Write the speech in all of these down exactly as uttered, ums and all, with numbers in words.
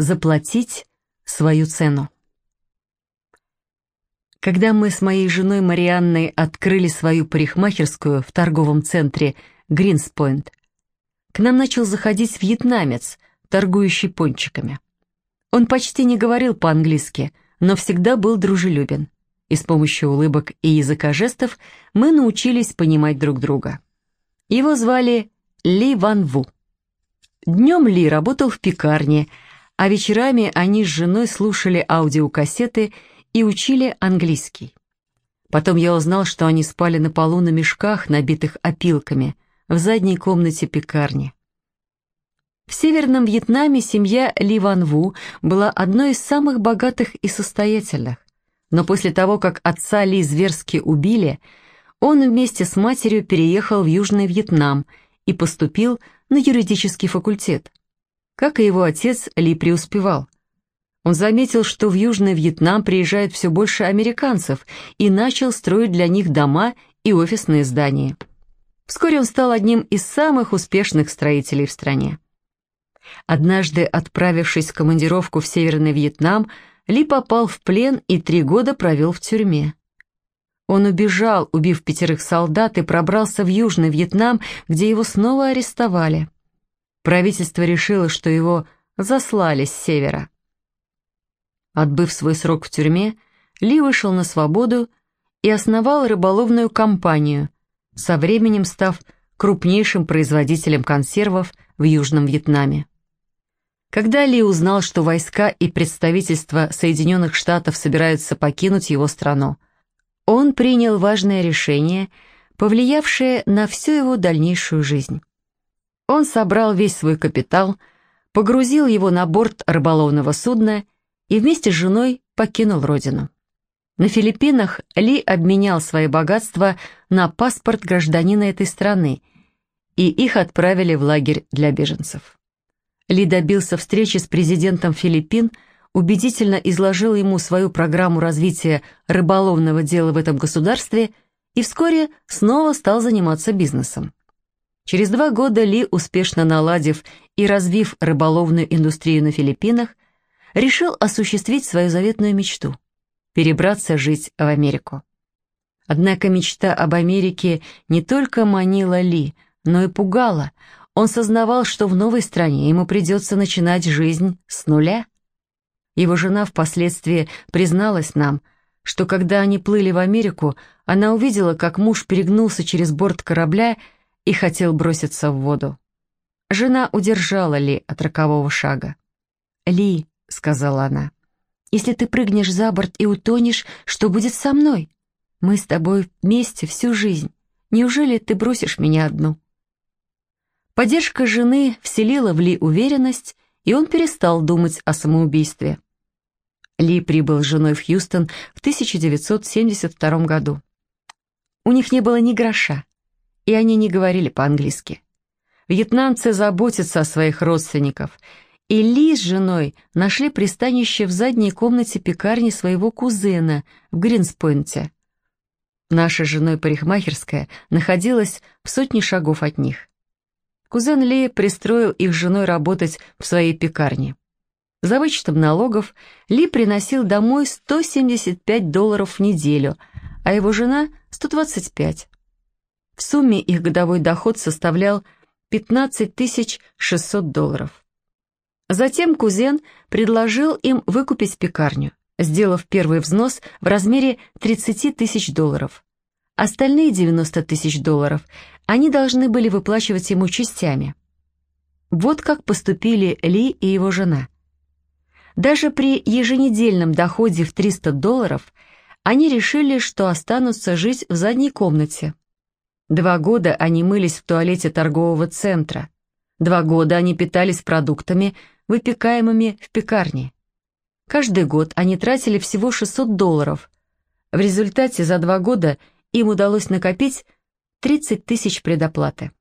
заплатить свою цену. Когда мы с моей женой Марианной открыли свою парикмахерскую в торговом центре Гринспойнт, к нам начал заходить вьетнамец, торгующий пончиками. Он почти не говорил по-английски, но всегда был дружелюбен, и с помощью улыбок и языка жестов мы научились понимать друг друга. Его звали Ли Ван Ву. Днем Ли работал в пекарне, а вечерами они с женой слушали аудиокассеты и учили английский. Потом я узнал, что они спали на полу на мешках, набитых опилками, в задней комнате пекарни. В Северном Вьетнаме семья Ли Ван Ву была одной из самых богатых и состоятельных, но после того, как отца Ли зверски убили, он вместе с матерью переехал в Южный Вьетнам и поступил на юридический факультет. Как и его отец, Ли преуспевал. Он заметил, что в Южный Вьетнам приезжает все больше американцев и начал строить для них дома и офисные здания. Вскоре он стал одним из самых успешных строителей в стране. Однажды, отправившись в командировку в Северный Вьетнам, Ли попал в плен и три года провел в тюрьме. Он убежал, убив пятерых солдат, и пробрался в Южный Вьетнам, где его снова арестовали. Правительство решило, что его заслали с севера. Отбыв свой срок в тюрьме, Ли вышел на свободу и основал рыболовную компанию, со временем став крупнейшим производителем консервов в Южном Вьетнаме. Когда Ли узнал, что войска и представительства Соединенных Штатов собираются покинуть его страну, он принял важное решение, повлиявшее на всю его дальнейшую жизнь. Он собрал весь свой капитал, погрузил его на борт рыболовного судна и вместе с женой покинул родину. На Филиппинах Ли обменял свои богатства на паспорт гражданина этой страны, и их отправили в лагерь для беженцев. Ли добился встречи с президентом Филиппин, убедительно изложил ему свою программу развития рыболовного дела в этом государстве и вскоре снова стал заниматься бизнесом. Через два года Ли, успешно наладив и развив рыболовную индустрию на Филиппинах, решил осуществить свою заветную мечту – перебраться жить в Америку. Однако мечта об Америке не только манила Ли, но и пугала. Он сознавал, что в новой стране ему придется начинать жизнь с нуля. Его жена впоследствии призналась нам, что когда они плыли в Америку, она увидела, как муж перегнулся через борт корабля и хотел броситься в воду. Жена удержала Ли от рокового шага. «Ли», — сказала она, — «если ты прыгнешь за борт и утонешь, что будет со мной? Мы с тобой вместе всю жизнь. Неужели ты бросишь меня одну?» Поддержка жены вселила в Ли уверенность, и он перестал думать о самоубийстве. Ли прибыл с женой в Хьюстон в тысяча девятьсот семьдесят втором году. У них не было ни гроша, и они не говорили по-английски. Вьетнамцы заботятся о своих родственниках, и Ли с женой нашли пристанище в задней комнате пекарни своего кузена в Гринспойнте. Наша с женой парикмахерская находилась в сотне шагов от них. Кузен Ли пристроил их с женой работать в своей пекарне. За вычетом налогов Ли приносил домой сто семьдесят пять долларов в неделю, а его жена – сто двадцать пять. В сумме их годовой доход составлял пятнадцать тысяч шестьсот долларов. Затем кузен предложил им выкупить пекарню, сделав первый взнос в размере тридцать тысяч долларов. Остальные девяносто тысяч долларов они должны были выплачивать ему частями. Вот как поступили Ли и его жена. Даже при еженедельном доходе в триста долларов они решили, что останутся жить в задней комнате. Два года они мылись в туалете торгового центра. Два года они питались продуктами, выпекаемыми в пекарне. Каждый год они тратили всего шестьсот долларов. В результате за два года им удалось накопить тридцать тысяч предоплаты.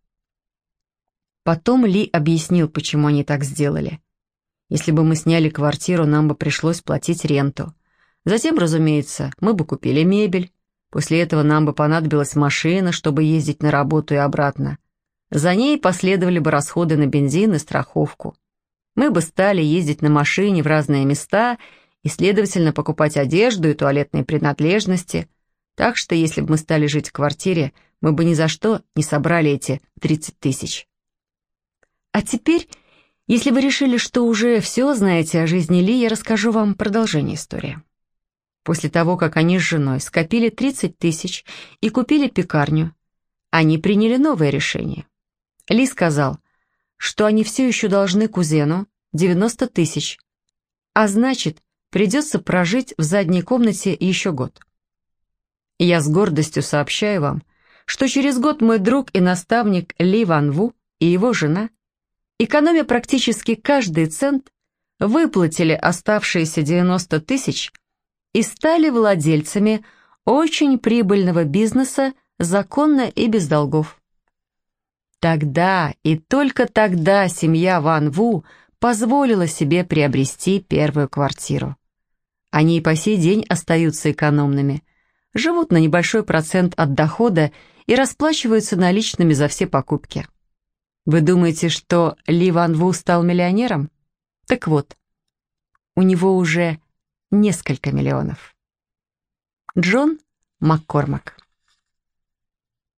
Потом Ли объяснил, почему они так сделали. Если бы мы сняли квартиру, нам бы пришлось платить ренту. Затем, разумеется, мы бы купили мебель. После этого нам бы понадобилась машина, чтобы ездить на работу и обратно. За ней последовали бы расходы на бензин и страховку. Мы бы стали ездить на машине в разные места и, следовательно, покупать одежду и туалетные принадлежности. Так что, если бы мы стали жить в квартире, мы бы ни за что не собрали эти тридцать тысяч. А теперь, если вы решили, что уже все знаете о жизни Ли, я расскажу вам продолжение истории. После того, как они с женой скопили тридцать тысяч и купили пекарню, они приняли новое решение. Ли сказал, что они все еще должны кузену девяносто тысяч, а значит, придется прожить в задней комнате еще год. Я с гордостью сообщаю вам, что через год мой друг и наставник Ли Ван Ву и его жена, экономя практически каждый цент, выплатили оставшиеся девяносто тысяч и стали владельцами очень прибыльного бизнеса законно и без долгов. Тогда и только тогда семья Ван Ву позволила себе приобрести первую квартиру. Они и по сей день остаются экономными, живут на небольшой процент от дохода и расплачиваются наличными за все покупки. Вы думаете, что Ли Ван Ву стал миллионером? Так вот, у него уже несколько миллионов. Джон Маккормак.